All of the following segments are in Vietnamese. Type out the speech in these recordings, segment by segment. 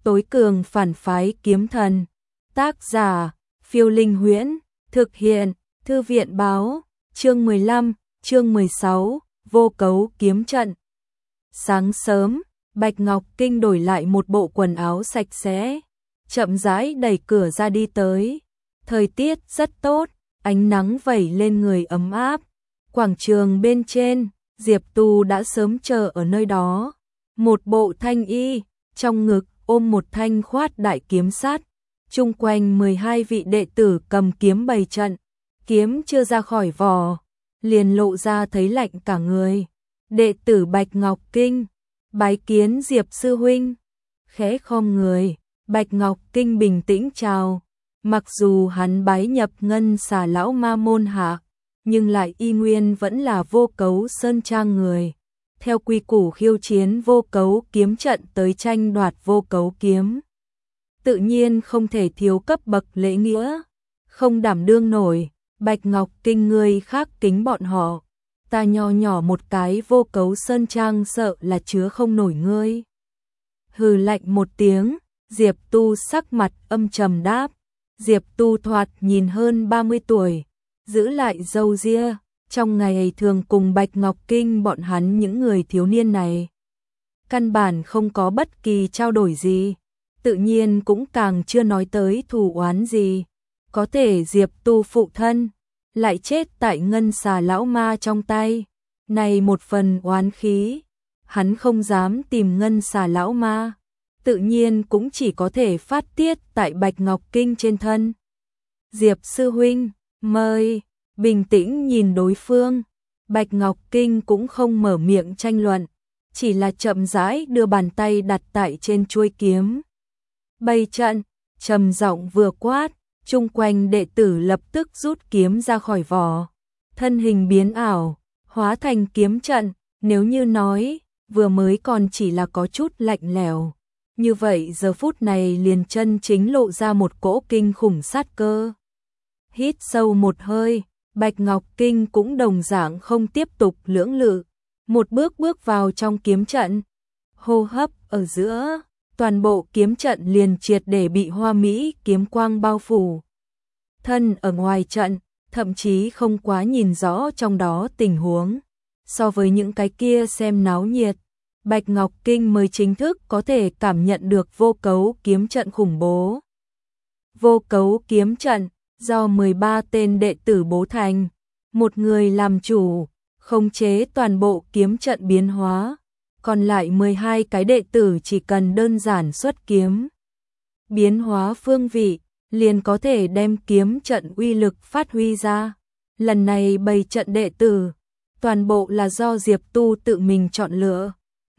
tối cường phản phái kiếm thần. Tác giả, Phiêu Linh Huyễn, thực hiện, Thư viện báo, chương 15, chương 16, vô cấu kiếm trận. Sáng sớm, Bạch Ngọc Kinh đổi lại một bộ quần áo sạch sẽ, chậm rãi đẩy cửa ra đi tới. Thời tiết rất tốt, ánh nắng vẩy lên người ấm áp. Quảng trường bên trên, Diệp Tu đã sớm chờ ở nơi đó. Một bộ thanh y, trong ngực ôm một thanh khoát đại kiếm sắt. Chung quanh 12 vị đệ tử cầm kiếm bày trận. Kiếm chưa ra khỏi vỏ, liền lộ ra thấy lạnh cả người. Đệ tử Bạch Ngọc Kinh, bái kiến Diệp sư huynh. Khẽ khom người, Bạch Ngọc Kinh bình tĩnh chào. Mặc dù hắn bái nhập Ngân Xà lão ma môn hạ, nhưng lại y nguyên vẫn là Vô Cấu Sơn Trang người. Theo quy củ khiêu chiến vô cấu kiếm trận tới tranh đoạt vô cấu kiếm. Tự nhiên không thể thiếu cấp bậc lễ nghĩa. Không đảm đương nổi, Bạch Ngọc Kinh ngươi khác kính bọn họ. Ta nho nhỏ một cái Vô Cấu Sơn Trang sợ là chứa không nổi ngươi. Hừ lạnh một tiếng, Diệp Tu sắc mặt âm trầm đáp. Diệp Tu thoạt nhìn hơn 30 tuổi, giữ lại râu ria, trong ngày thường cùng Bạch Ngọc Kinh bọn hắn những người thiếu niên này. Căn bản không có bất kỳ trao đổi gì, tự nhiên cũng càng chưa nói tới thù oán gì. Có thể Diệp Tu phụ thân, lại chết tại Ngân Xà lão ma trong tay. Này một phần oán khí, hắn không dám tìm Ngân Xà lão ma, tự nhiên cũng chỉ có thể phát tiết tại Bạch Ngọc Kinh trên thân. Diệp sư huynh, mời. Bình tĩnh nhìn đối phương, Bạch Ngọc Kinh cũng không mở miệng tranh luận, chỉ là chậm rãi đưa bàn tay đặt tại trên chuôi kiếm. Bày trận, trầm giọng vừa quát, chung quanh đệ tử lập tức rút kiếm ra khỏi vỏ. Thân hình biến ảo, hóa thành kiếm trận, nếu như nói, vừa mới còn chỉ là có chút lạnh lẽo, như vậy giờ phút này liền chân chính lộ ra một cỗ kinh khủng sát cơ. Hít sâu một hơi, Bạch Ngọc Kinh cũng đồng dạng không tiếp tục lưỡng lự, một bước bước vào trong kiếm trận. Hô hấp ở giữa, toàn bộ kiếm trận liền triệt để bị hoa mỹ kiếm quang bao phủ. Thân ở ngoài trận, thậm chí không quá nhìn rõ trong đó tình huống. So với những cái kia xem náo nhiệt, Bạch Ngọc Kinh mới chính thức có thể cảm nhận được vô cấu kiếm trận khủng bố. Vô cấu kiếm trận do 13 tên đệ tử bố thành, một người làm chủ, khống chế toàn bộ kiếm trận biến hóa, còn lại 12 cái đệ tử chỉ cần đơn giản xuất kiếm. Biến hóa phương vị, liền có thể đem kiếm trận uy lực phát huy ra. Lần này bày trận đệ tử, toàn bộ là do Diệp Tu tự mình chọn lựa.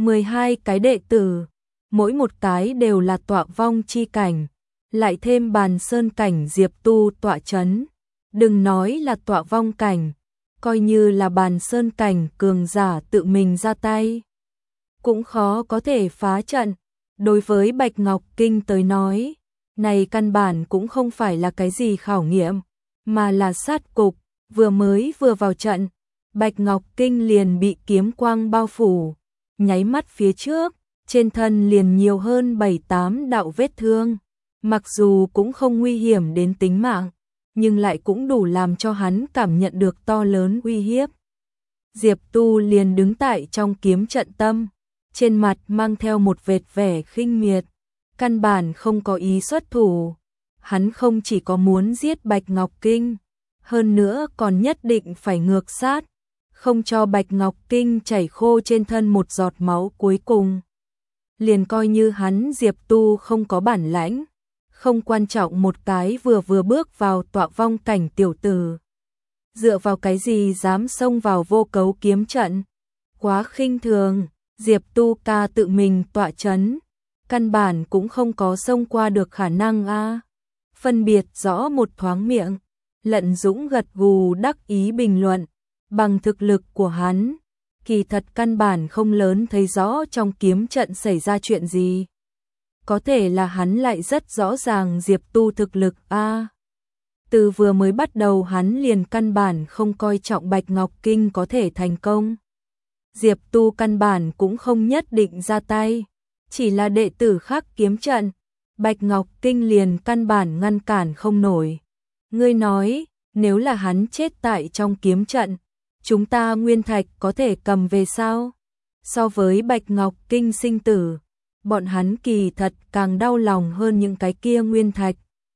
12 cái đệ tử, mỗi một cái đều là tọa vong chi cảnh. Lại thêm bàn sơn cảnh Diệp Tu tọa chấn. Đừng nói là tọa vong cảnh, coi như là bàn sơn cảnh cường giả tự mình ra tay, cũng khó có thể phá trận. Đối với Bạch Ngọc Kinh tới nói, này căn bản cũng không phải là cái gì khảo nghiệm, mà là sát cục. Vừa mới vừa vào trận, Bạch Ngọc Kinh liền bị kiếm quang bao phủ, nháy mắt phía trước, trên thân liền nhiều hơn 7-8 đạo vết thương. Mặc dù cũng không nguy hiểm đến tính mạng, nhưng lại cũng đủ làm cho hắn cảm nhận được to lớn uy hiếp. Diệp Tu liền đứng tại trong kiếm trận tâm, trên mặt mang theo một vệt vẻ khinh miệt, căn bản không có ý xuất thủ. Hắn không chỉ có muốn giết Bạch Ngọc Kinh, hơn nữa còn nhất định phải ngược sát, không cho Bạch Ngọc Kinh chảy khô trên thân một giọt máu cuối cùng. Liền coi như hắn Diệp Tu không có bản lãnh, không quan trọng một cái vừa bước vào tọa vong cảnh tiểu tử. Dựa vào cái gì dám xông vào vô cấu kiếm trận? Quá khinh thường, Diệp Tu ca tự mình tọa chấn, căn bản cũng không có xông qua được khả năng a. Phân biệt rõ một thoáng miệng, Lận Dũng gật gù đắc ý bình luận, bằng thực lực của hắn, kỳ thật căn bản không lớn thấy rõ trong kiếm trận xảy ra chuyện gì. Có thể là hắn lại rất rõ ràng Diệp Tu thực lực a. Từ vừa mới bắt đầu hắn liền căn bản không coi trọng Bạch Ngọc Kinh có thể thành công. Diệp Tu căn bản cũng không nhất định ra tay, Chỉ là đệ tử khác kiếm trận, Bạch Ngọc Kinh liền căn bản ngăn cản không nổi. Ngươi nói, nếu là hắn chết tại trong kiếm trận, chúng ta nguyên thạch có thể cầm về sao? So với Bạch Ngọc Kinh sinh tử, bọn hắn kỳ thật càng đau lòng hơn những cái kia nguyên thạch.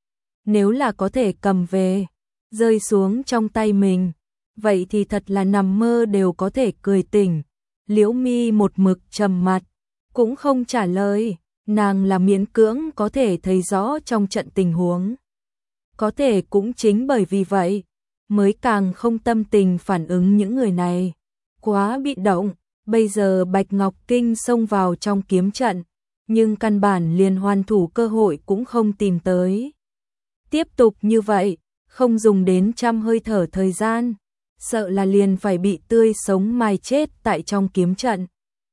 Nếu là có thể cầm về, rơi xuống trong tay mình, vậy thì thật là nằm mơ đều có thể cười tỉnh. Liễu Mi một mực trầm mặt, cũng không trả lời, nàng là miễn cưỡng có thể thấy rõ trong trận tình huống. Có thể cũng chính bởi vì vậy, mới càng không tâm tình phản ứng những người này. Quá bị động, bây giờ Bạch Ngọc Kinh xông vào trong kiếm trận, nhưng căn bản liền hoàn thủ cơ hội cũng không tìm tới. Tiếp tục như vậy, không dùng đến trăm hơi thở thời gian, sợ là liền phải bị tươi sống mai chết tại trong kiếm trận.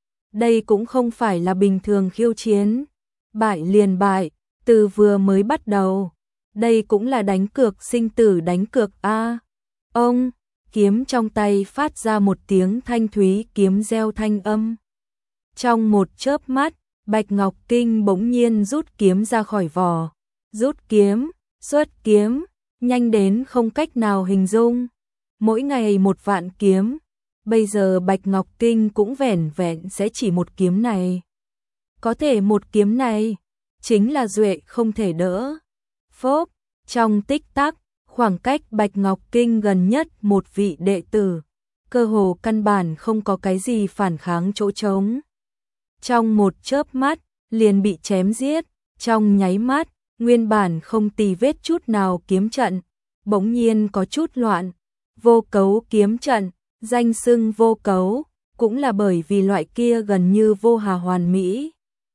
Đây cũng không phải là bình thường khiêu chiến, bại liền bại, từ vừa mới bắt đầu. Đây cũng là đánh cược sinh tử đánh cược a. Ông, kiếm trong tay phát ra một tiếng thanh thúy kiếm reo thanh âm. Trong một chớp mắt, Bạch Ngọc Kinh bỗng nhiên rút kiếm ra khỏi vỏ. Rút kiếm, xuất kiếm, nhanh đến không cách nào hình dung. Mỗi ngày một vạn kiếm, bây giờ Bạch Ngọc Kinh cũng vẻn vẹn sẽ chỉ một kiếm này. Có thể một kiếm này, chính là duệ không thể đỡ. Phốp, trong tích tắc, khoảng cách Bạch Ngọc Kinh gần nhất một vị đệ tử, cơ hồ căn bản không có cái gì phản kháng chỗ trống. Trong một chớp mắt, liền bị chém giết, trong nháy mắt, nguyên bản không tì vết chút nào kiếm trận, bỗng nhiên có chút loạn. Vô cấu kiếm trận, danh xưng vô cấu, cũng là bởi vì loại kia gần như vô hà hoàn mỹ.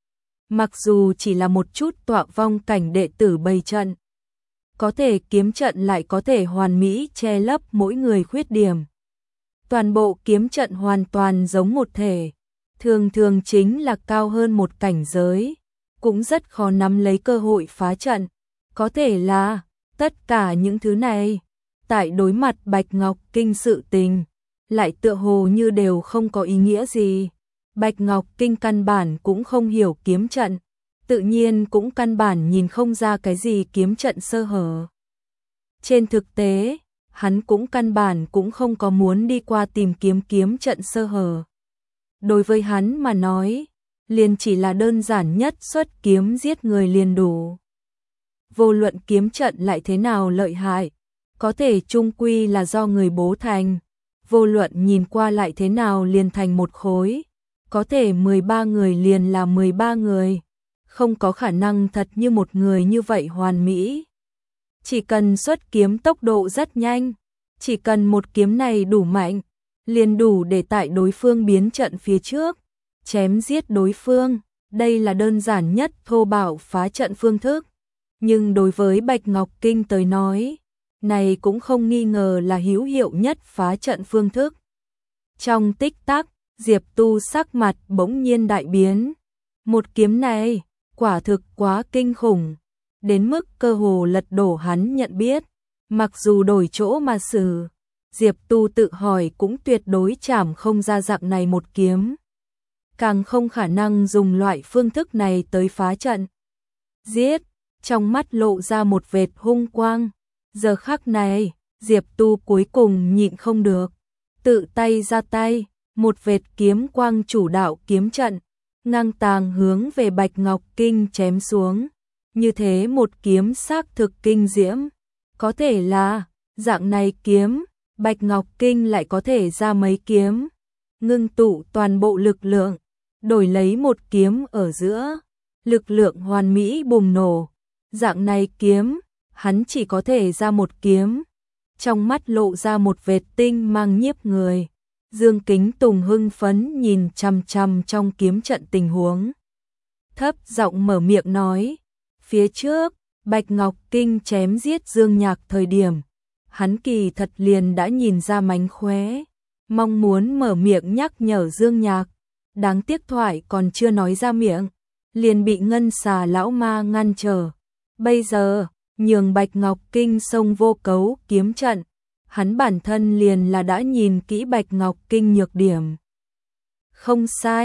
Mặc dù chỉ là một chút tọa vong cảnh đệ tử bày trận, có thể kiếm trận lại có thể hoàn mỹ che lấp mỗi người khuyết điểm. Toàn bộ kiếm trận hoàn toàn giống một thể, thường thường chính là cao hơn một cảnh giới, cũng rất khó nắm lấy cơ hội phá trận. Có thể là, tất cả những thứ này, tại đối mặt Bạch Ngọc Kinh sự tình, lại tựa hồ như đều không có ý nghĩa gì. Bạch Ngọc Kinh căn bản cũng không hiểu kiếm trận, tự nhiên cũng căn bản nhìn không ra cái gì kiếm trận sơ hở. Trên thực tế, hắn cũng căn bản cũng không có muốn đi qua tìm kiếm kiếm trận sơ hở. Đối với hắn mà nói, liền chỉ là đơn giản nhất xuất kiếm giết người liền đủ. Vô luận kiếm trận lại thế nào lợi hại, có thể chung quy là do người bố thành. Vô luận nhìn qua lại thế nào liền thành một khối, có thể 13 người liền là 13 người, không có khả năng thật như một người như vậy hoàn mỹ. Chỉ cần xuất kiếm tốc độ rất nhanh, chỉ cần một kiếm này đủ mạnh, liền đủ để tại đối phương biến trận phía trước, chém giết đối phương, đây là đơn giản nhất thô bạo phá trận phương thức. Nhưng đối với Bạch Ngọc Kinh tới nói, này cũng không nghi ngờ là hữu hiệu nhất phá trận phương thức. Trong tích tắc, Diệp Tu sắc mặt bỗng nhiên đại biến. Một kiếm này, quả thực quá kinh khủng, đến mức cơ hồ lật đổ hắn nhận biết. Mặc dù đổi chỗ mà xử, Diệp Tu tự hỏi cũng tuyệt đối chảm không ra dạng này một kiếm. Càng không khả năng dùng loại phương thức này tới phá trận. Giết, trong mắt lộ ra một vệt hung quang. Giờ khắc này, Diệp Tu cuối cùng nhịn không được, tự tay ra tay, một vệt kiếm quang chủ đạo kiếm trận, ngang tàng hướng về Bạch Ngọc Kinh chém xuống. Như thế một kiếm xác thực kinh diễm, có thể là, dạng này kiếm, Bạch Ngọc Kinh lại có thể ra mấy kiếm, ngưng tụ toàn bộ lực lượng, đổi lấy một kiếm ở giữa, lực lượng hoàn mỹ bùng nổ. Dạng này kiếm, hắn chỉ có thể ra một kiếm. Trong mắt lộ ra một vệt tinh mang nhiếp người. Dương Kính Tùng hưng phấn nhìn chằm chằm trong kiếm trận tình huống. Thấp giọng mở miệng nói, phía trước, Bạch Ngọc Kinh chém giết Dương Nhạc thời điểm, hắn kỳ thật liền đã nhìn ra mánh khóe, mong muốn mở miệng nhắc nhở Dương Nhạc, đáng tiếc thoại còn chưa nói ra miệng, liền bị Ngân Xà lão ma ngăn trở. Bây giờ, nhường Bạch Ngọc Kinh xông vô cấu kiếm trận, hắn bản thân liền là đã nhìn kỹ Bạch Ngọc Kinh nhược điểm. Không sai,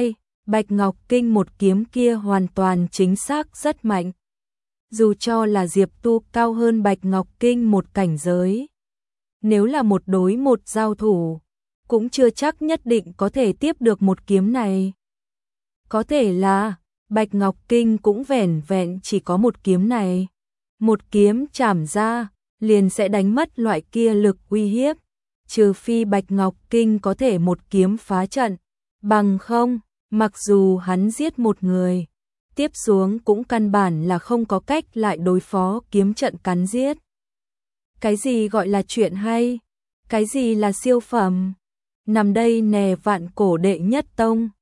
Bạch Ngọc Kinh một kiếm kia hoàn toàn chính xác rất mạnh. Dù cho là Diệp Tu cao hơn Bạch Ngọc Kinh một cảnh giới, nếu là một đối một giao thủ, cũng chưa chắc nhất định có thể tiếp được một kiếm này. Có thể là Bạch Ngọc Kinh cũng vẻn vẹn chỉ có một kiếm này. Một kiếm chảm ra, liền sẽ đánh mất loại kia lực uy hiếp. Trừ phi Bạch Ngọc Kinh có thể một kiếm phá trận, bằng không, mặc dù hắn giết một người, tiếp xuống cũng căn bản là không có cách lại đối phó kiếm trận cắn giết. Cái gì gọi là chuyện hay? Cái gì là siêu phẩm? Nằm đây nè vạn cổ đệ nhất tông.